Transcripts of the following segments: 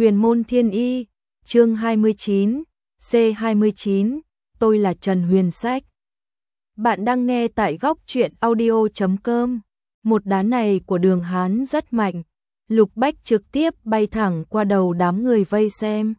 Huyền môn thiên y, chương 29, C29, tôi là Trần Huyền Sách. Bạn đang nghe tại góc truyện audio.com. Một đá này của Đường Hán rất mạnh, Lục Bách trực tiếp bay thẳng qua đầu đám người vây xem.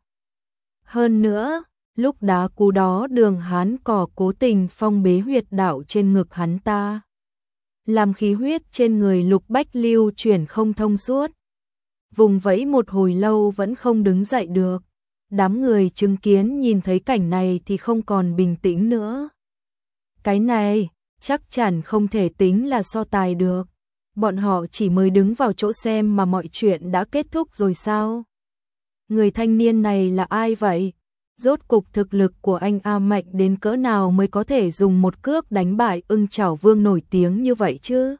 Hơn nữa, lúc đá cú đó Đường Hán cò cố tình phong bế huyệt đạo trên ngực hắn ta, làm khí huyết trên người Lục Bách lưu chuyển không thông suốt. Vùng vẫy một hồi lâu vẫn không đứng dậy được. Đám người chứng kiến nhìn thấy cảnh này thì không còn bình tĩnh nữa. Cái này chắc chắn không thể tính là so tài được. Bọn họ chỉ mới đứng vào chỗ xem mà mọi chuyện đã kết thúc rồi sao? Người thanh niên này là ai vậy? Rốt cục thực lực của anh A mạnh đến cỡ nào mới có thể dùng một cước đánh bại Ưng Chảo Vương nổi tiếng như vậy chứ?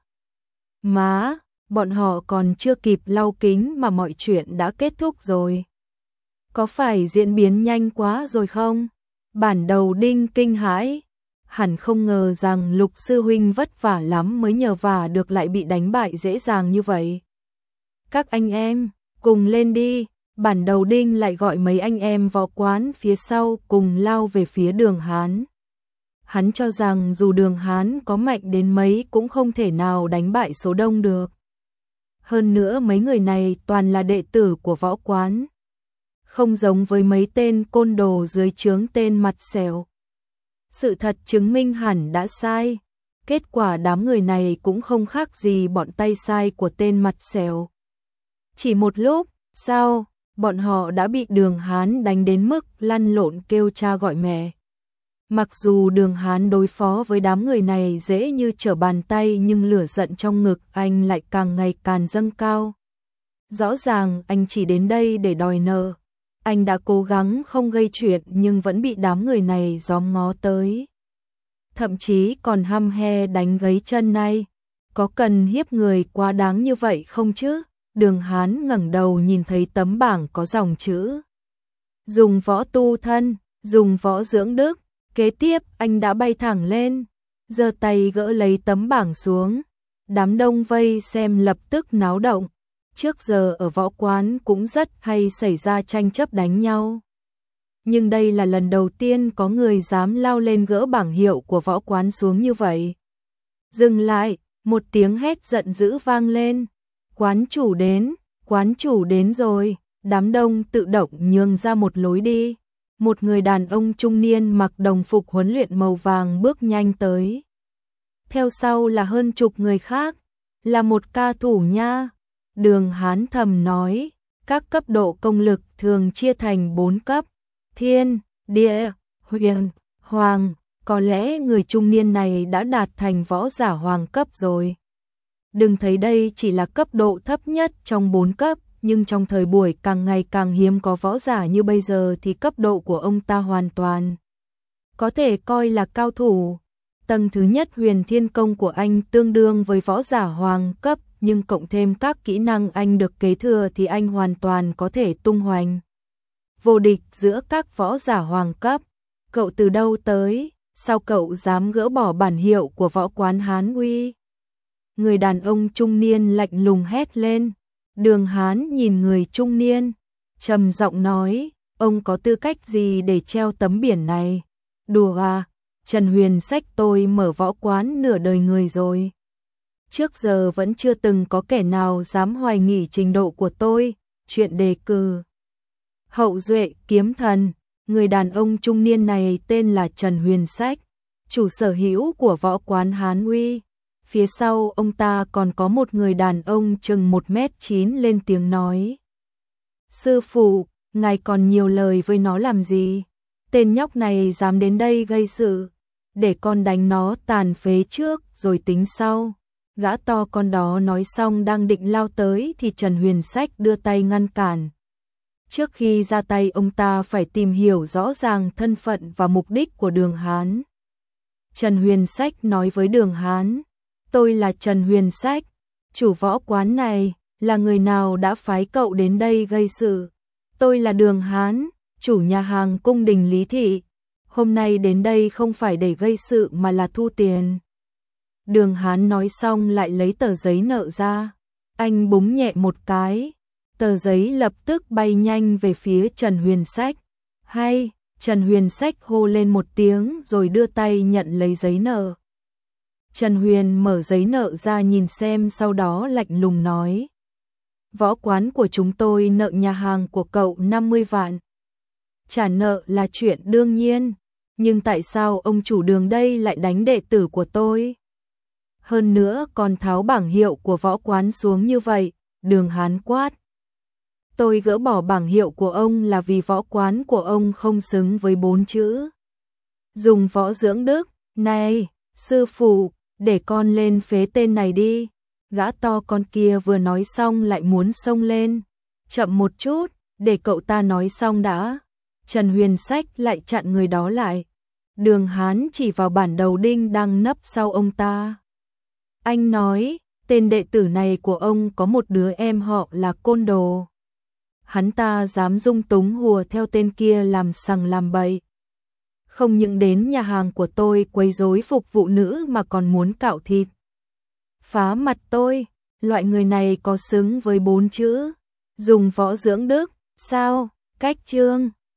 Má, bọn họ còn chưa kịp lau kính mà mọi chuyện đã kết thúc rồi. Có phải diễn biến nhanh quá rồi không? Bản đầu đinh kinh hãi, hẳn không ngờ rằng Lục sư huynh vất vả lắm mới nhờ vả được lại bị đánh bại dễ dàng như vậy. Các anh em, cùng lên đi. Bản đầu đinh lại gọi mấy anh em võ quán phía sau cùng lao về phía Đường Hán. Hắn cho rằng dù Đường Hán có mạnh đến mấy cũng không thể nào đánh bại số đông được. Hơn nữa mấy người này toàn là đệ tử của võ quán, không giống với mấy tên côn đồ dưới trướng tên mặt xẻo. Sự thật chứng minh hẳn đã sai. Kết quả đám người này cũng không khác gì bọn tay sai của tên mặt xẻo. Chỉ một lúc sau, bọn họ đã bị Đường Hán đánh đến mức lăn lộn kêu cha gọi mẹ. Mặc dù Đường Hán đối phó với đám người này dễ như trở bàn tay nhưng lửa giận trong ngực anh lại càng ngày càng dâng cao. Rõ ràng anh chỉ đến đây để đòi nợ. Anh đã cố gắng không gây chuyện nhưng vẫn bị đám người này gióm ngó tới. Thậm chí còn hăm he đánh gãy chân này. Có cần hiếp người quá đáng như vậy không chứ? Đường Hán ngẩng đầu nhìn thấy tấm bảng có dòng chữ: dùng võ tu thân, dùng võ dưỡng đức. Kế tiếp anh đã bay thẳng lên, giơ tay gỡ lấy tấm bảng xuống. Đám đông vây xem lập tức náo động. Trước giờ ở võ quán cũng rất hay xảy ra tranh chấp đánh nhau. Nhưng đây là lần đầu tiên có người dám lao lên gỡ bảng hiệu của võ quán xuống như vậy. Dừng lại, một tiếng hét giận dữ vang lên. Quán chủ đến rồi. Đám đông tự động nhường ra một lối đi. Một người đàn ông trung niên mặc đồng phục huấn luyện màu vàng bước nhanh tới. Theo sau là hơn chục người khác, là một ca thủ nha. Đường Hán thầm nói, các cấp độ công lực thường chia thành 4 cấp: thiên, địa, huyền, hoàng. Có lẽ người trung niên này đã đạt thành võ giả hoàng cấp rồi. Đừng thấy đây chỉ là cấp độ thấp nhất trong 4 cấp, nhưng trong thời buổi càng ngày càng hiếm có võ giả như bây giờ thì cấp độ của ông ta hoàn toàn có thể coi là cao thủ. Tầng thứ nhất Huyền Thiên Công của anh tương đương với võ giả hoàng cấp, nhưng cộng thêm các kỹ năng anh được kế thừa thì anh hoàn toàn có thể tung hoành vô địch giữa các võ giả hoàng cấp. Cậu từ đâu tới? Sao cậu dám gỡ bỏ bản hiệu của võ quán Hán Uy? Người đàn ông trung niên lạnh lùng hét lên. Đường Hán nhìn người trung niên, trầm giọng nói, ông có tư cách gì để treo tấm biển này? Đùa à, Trần Huyền Sách tôi mở võ quán nửa đời người rồi. Trước giờ vẫn chưa từng có kẻ nào dám hoài nghi trình độ của tôi. Chuyện đề cử hậu duệ kiếm thần. Người đàn ông trung niên này tên là Trần Huyền Sách, chủ sở hữu của võ quán Hán Uy. Phía sau ông ta còn có một người đàn ông chừng 1m9 lên tiếng nói. Sư phụ, ngài còn nhiều lời với nó làm gì? Tên nhóc này dám đến đây gây sự. Để con đánh nó tàn phế trước rồi tính sau. Gã to con đó nói xong đang định lao tới thì Trần Huyền Sách đưa tay ngăn cản. Trước khi ra tay ông ta phải tìm hiểu rõ ràng thân phận và mục đích của Đường Hán. Trần Huyền Sách nói với Đường Hán, tôi là Trần Huyền Sách, chủ võ quán này. Là người nào đã phái cậu đến đây gây sự? Tôi là Đường Hán, chủ nhà hàng cung đình Lý Thị. Hôm nay đến đây không phải để gây sự mà là thu tiền. Đường Hán nói xong lại lấy tờ giấy nợ ra. Anh búng nhẹ một cái. Tờ giấy lập tức bay nhanh về phía Trần Huyền Sách. Hay, Trần Huyền Sách hô lên một tiếng rồi đưa tay nhận lấy giấy nợ. Trần Huyền mở giấy nợ ra nhìn xem, sau đó lạnh lùng nói. Võ quán của chúng tôi nợ nhà hàng của cậu 50 vạn. Trả nợ là chuyện đương nhiên, nhưng tại sao ông chủ Đường đây lại đánh đệ tử của tôi? Hơn nữa còn tháo bảng hiệu của võ quán xuống như vậy, Đường Hán quát. Tôi gỡ bỏ bảng hiệu của ông là vì võ quán của ông không xứng với 4 chữ. Dùng võ dưỡng đức, này, sư phụ, để con lên phế tên này đi. Gã to con kia vừa nói xong lại muốn xông lên. Chậm một chút, để cậu ta nói xong đã. Trần Huyền Sách lại chặn người đó lại. Đường Hán chỉ vào bản đầu đinh đang nấp sau ông ta. Anh nói, tên đệ tử này của ông có một đứa em họ là côn đồ. Hắn ta dám dung túng hùa theo tên kia làm sằng làm bậy. Không những đến nhà hàng của tôi quấy rối phục vụ nữ mà còn muốn cạo thịt. Phá mặt tôi, loại người này có xứng với 4 chữ. Dùng võ dưỡng đức, sao? Cách chương